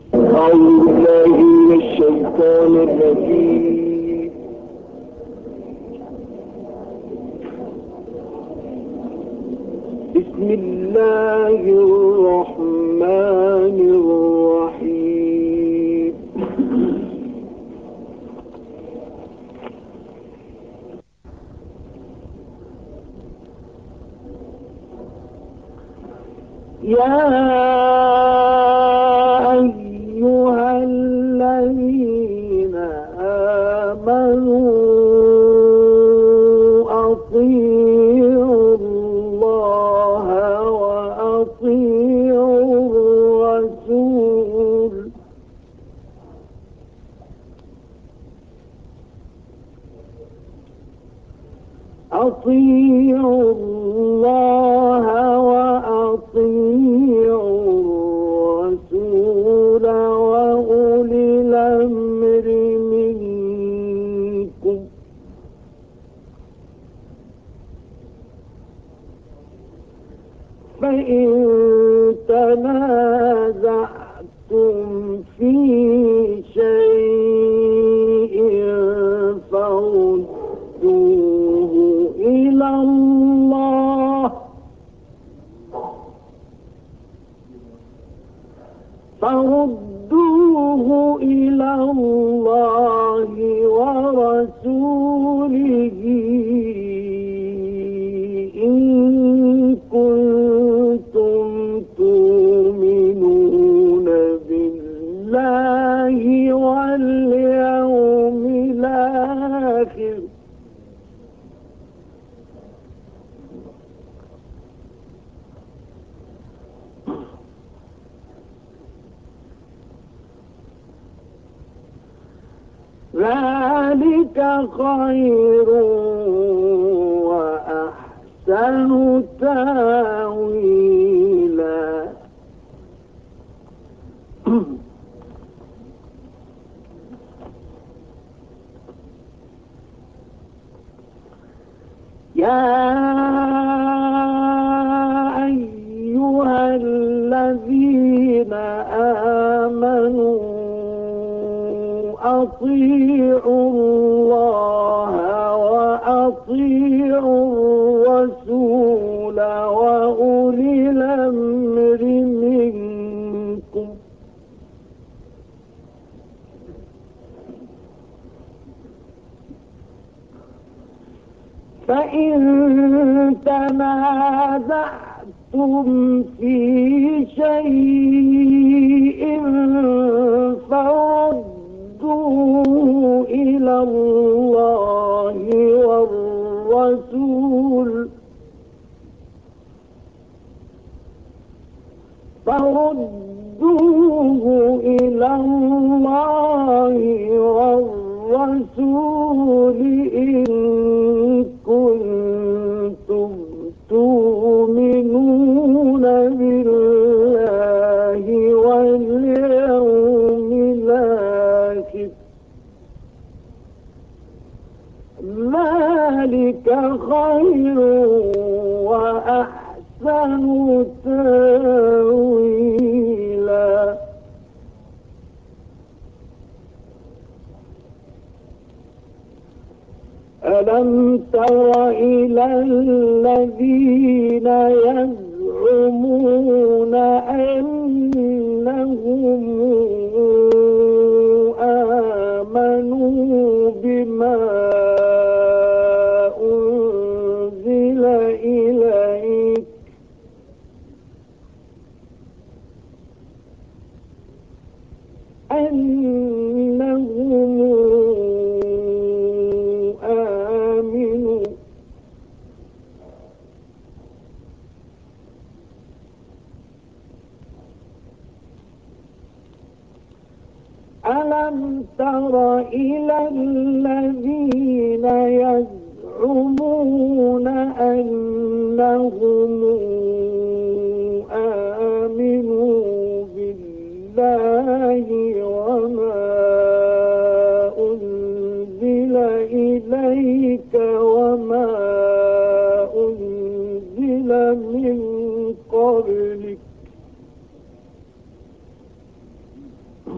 أعوذ بالله من الشيطان الرجيم. بسم الله الرحمن الرحيم. يا أيها الذين آمنوا أطيعوا الله وأطيعوا الرسول أطيعوا الله وأطيعوا الرسول وأولي الأمر منكم فإن تنازعتم في شيء فردوه إلى الله ورسوله إن كنتم تؤمنون بالله واليوم الآخر ذلك خير وأحسن تأويلا. يا أيها الذين آمنوا أطيعوا الله وأطيعوا الرسول وأولي الأمر منكم فإن تنازعتم في شيء فردوه إلى الله والرسول إن كنتم تؤمنون بالله واليوم الآخر ذلك خير وأحسن تأويلا. ألم تر إلى الذين يزعمون أنهم آمنوا بما أنزل إليك ألم تر إلى الذين يزعمون أنهم آمنوا بالله وما أنزل إليك وما أنزل من قبلك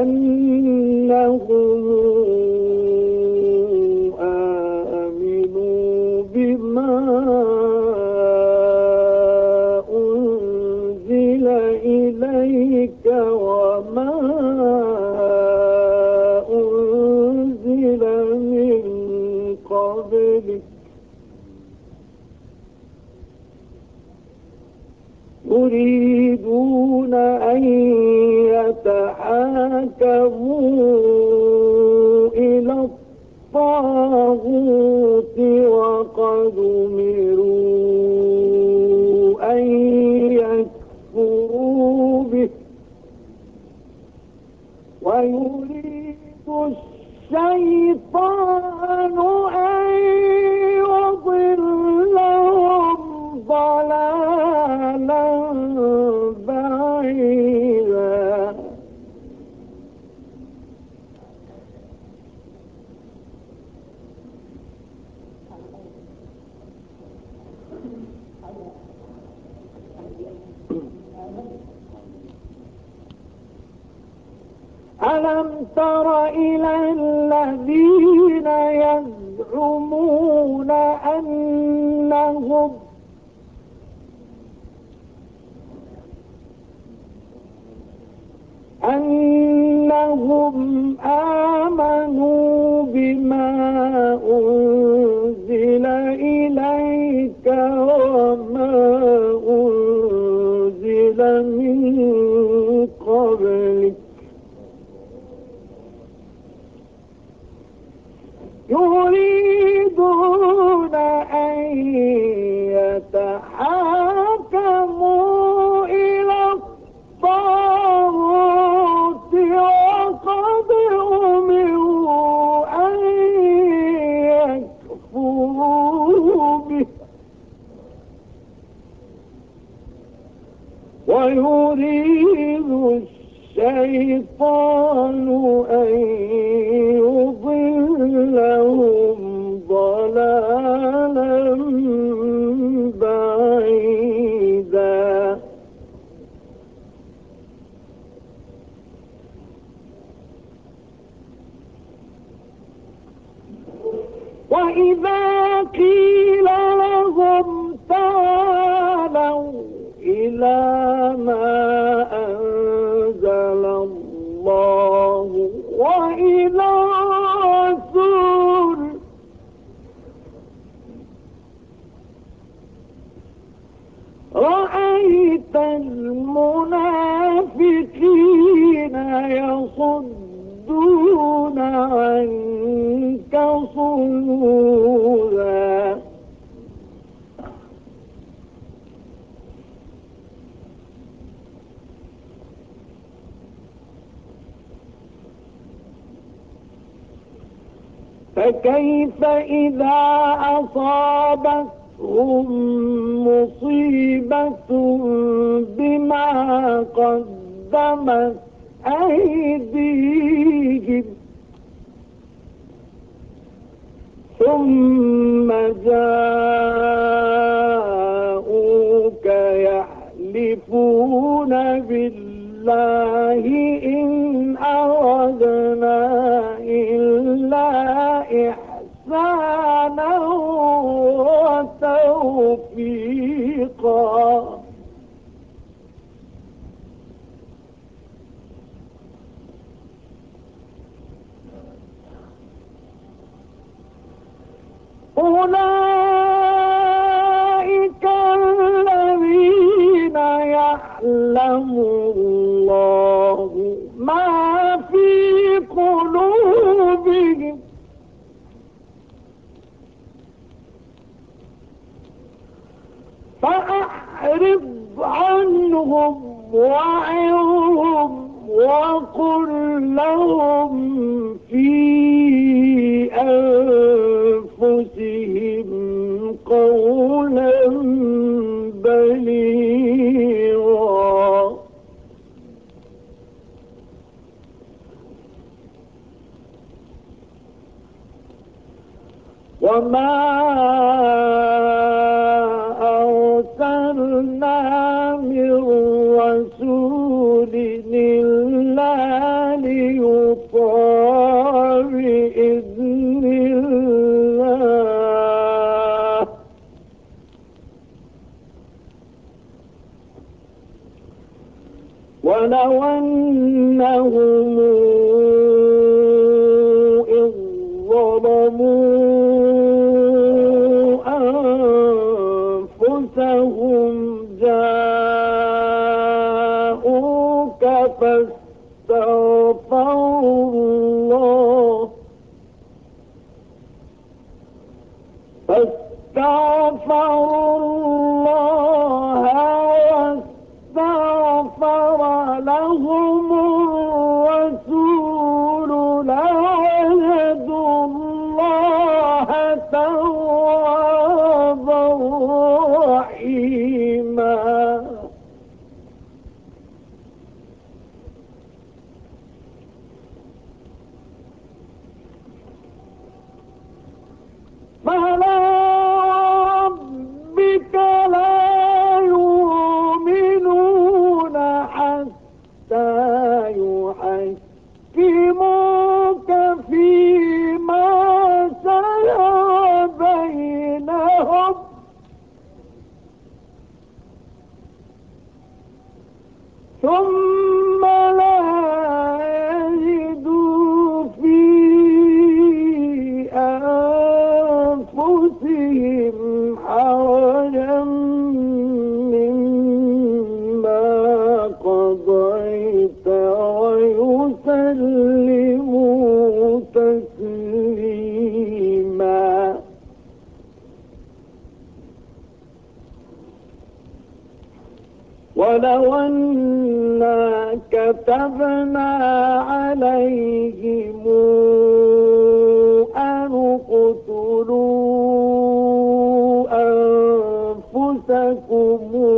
أنهم آمنوا بما أنزل إليك وما أنزل من قبلك يريدون أن يتحاكموا إلى الطاغوت وقد أمروا أن يكفروا به ويريد الشيطان أن يضلهم ضلالا بعيدا ألم تر إلى الذين يزعمون أنهم آمنوا بما أنزل إليك وما أنزل من قبلك يريدون أن يتحاكموا إلى الطاغوت وقد أمروا أن يكفروا به ويريد الشيطان أن يضلهم ضلالا بعيدا وإذا قيل لهم تعالوا إلى ما أنزل الله وإلى الرسول رأيت المنافقين يصدون عنك صدودا فكيف إذا أصابتهم مصيبة بما قدمت أيديهم ثم جاءوك يحلفون بالله إن أردنا إلا إحسانا وتوفيقا أولئك الذين يعلم الله ما في قلوبهم فأعرض عنهم وعظهم وقل لهم في أنفسهم قولا بليغا وما أرسلنا من رسول إلا ليطاع ولو أنهم إذ ظلموا أنفسهم جاءوك فاستغفروا الله واستغفر لهم الرسول لوجدوا الله توابا رحيما. فلا ربك لا يؤمنون حتى يحكموك فيما شجر بينهم ثم لا يجدوا في أنفسهم حرجا مما قضيت ويسلموا تسليما. ولو أنا كتبنا عليهم أن اقتلوا أنفسكم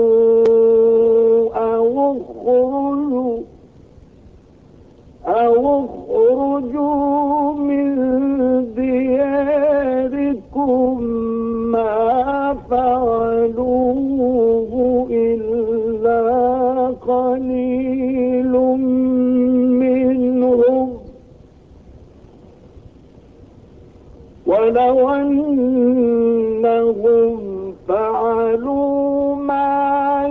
أو اخرجوا من دياركم ما فعلوه إلا قليل منهم ولو أنهم فعلوا ما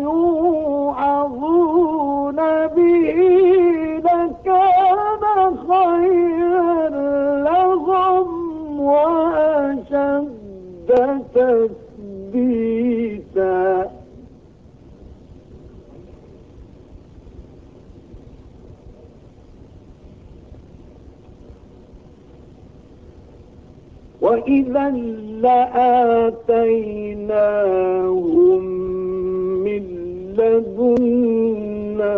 يوعظون به لكان خيرا لهم وأشد تثبيتا. وإذا لآتيناهم من لدنا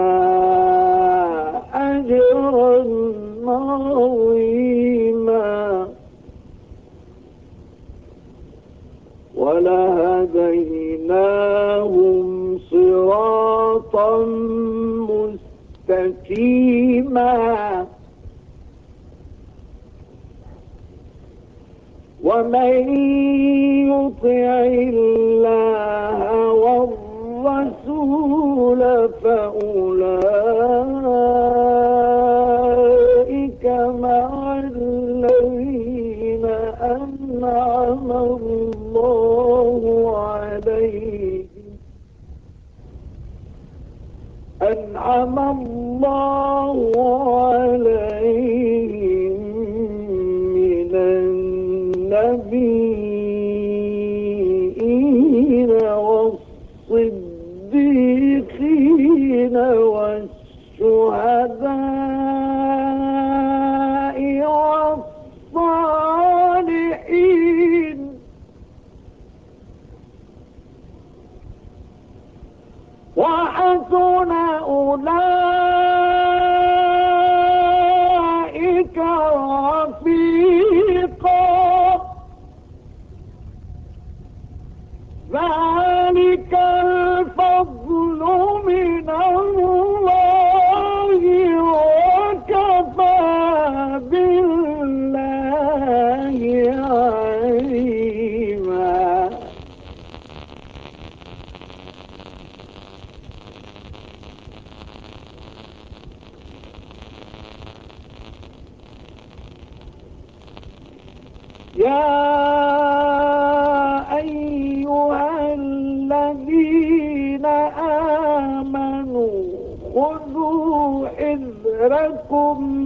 أجرا عظيما ولهديناهم صراطا مستقيما. ومن يطع الله والرسول فأولئك مع الذين أنعم الله عليهم من النبيين والصديقين والشهداء والصالحين وحسن أولئك رفيقا. ذلك الفضل من الله وكفى بالله عليما. يا أيها الذين آمنوا خذوا أصابكم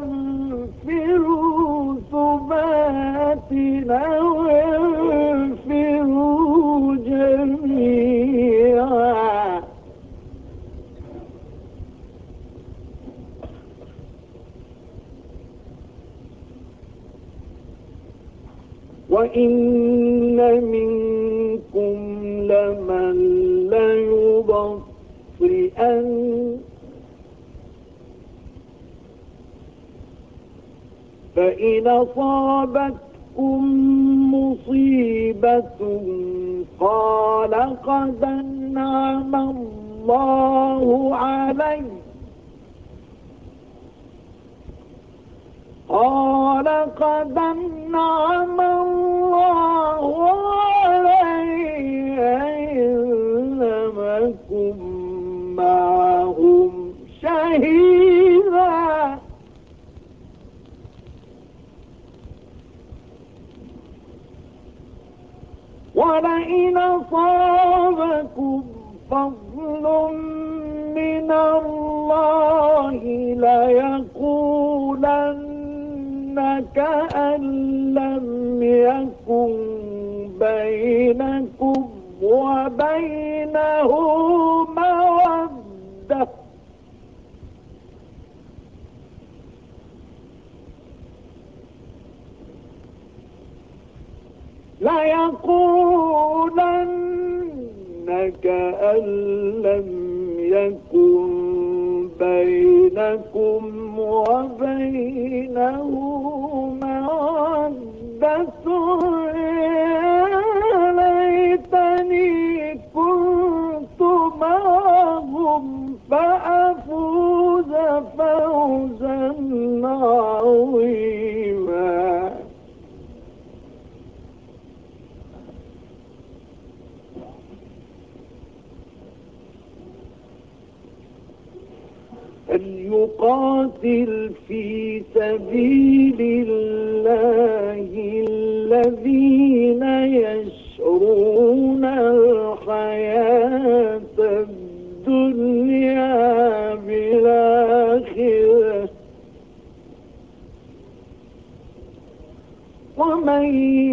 فانفروا ثبات أو انفروا جميعا. وإن منكم لمن ليبطئن فإن أصابتكم مصيبة قال قد أنعم الله علي إذ لم أكن معهم شهيدا ولئن أصابكم فضل من الله ليقولن كأن لم يكن بينكم وبينه مودة كأن لم يكن بينكم وبينه مودة يا ليتني كنت معهم فأفوز فوزا عظيما. فليقاتل في سبيل الله الذين يشرون الحياة الدنيا بالآخرة ومن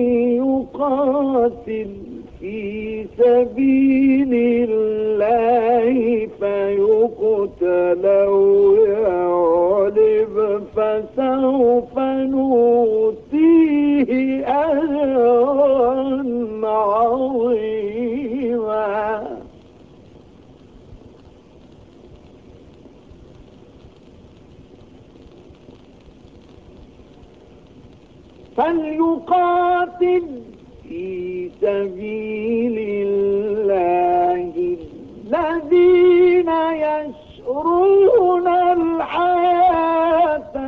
يقاتل في سبيل الله فيقتل أو يغلب فسوف نؤتيه أجرا عظيما. فليقاتل في سبيل الله الذين يشرون الحياة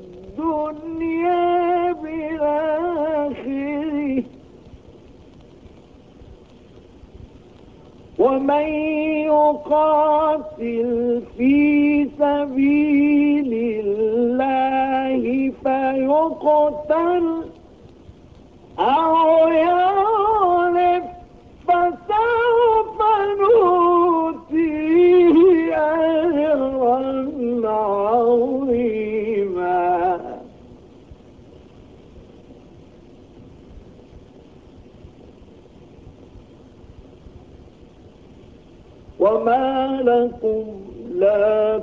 الدنيا بالآخرة ومن يقاتل في سبيل الله فيقتل أو يغلب فسوف نؤتيه أجرا عظيما. وما لكم لا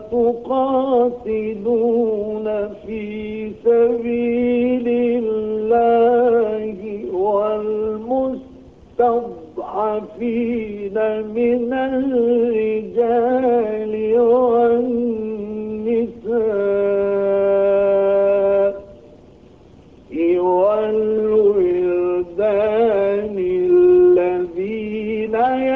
تقاتلون في سبيل الله والمستضعفين من الرجال والنساء والولدان الذين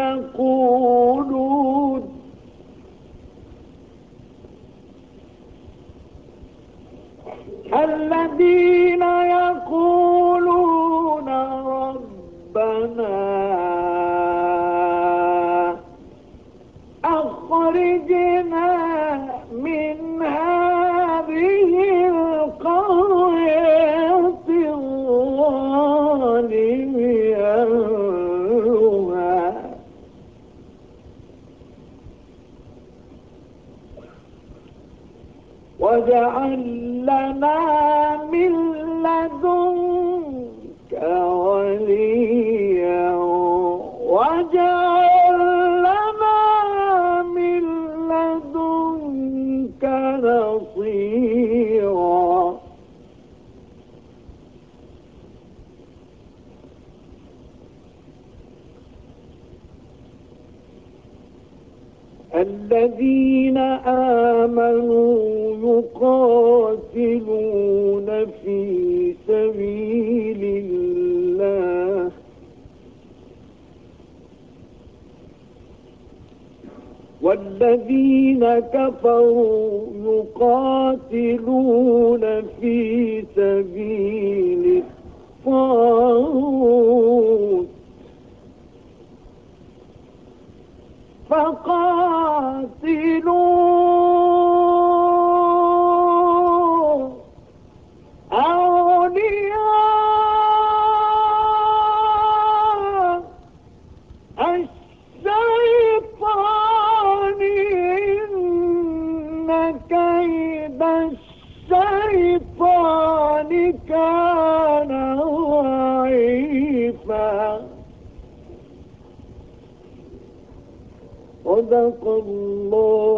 يقولون ربنا أخرجنا من هذه القرية الظالم أهلها واجعل لنا من لدنك وليا واجعل لنا من لدنك نصيرا. الذين آمنوا يقاتلون في سبيل الله والذين كفروا يقاتلون في سبيل الطاغوت فقاتلوا أولياء الشيطان إن كيد الشيطان كان ضعيفا. صدق الله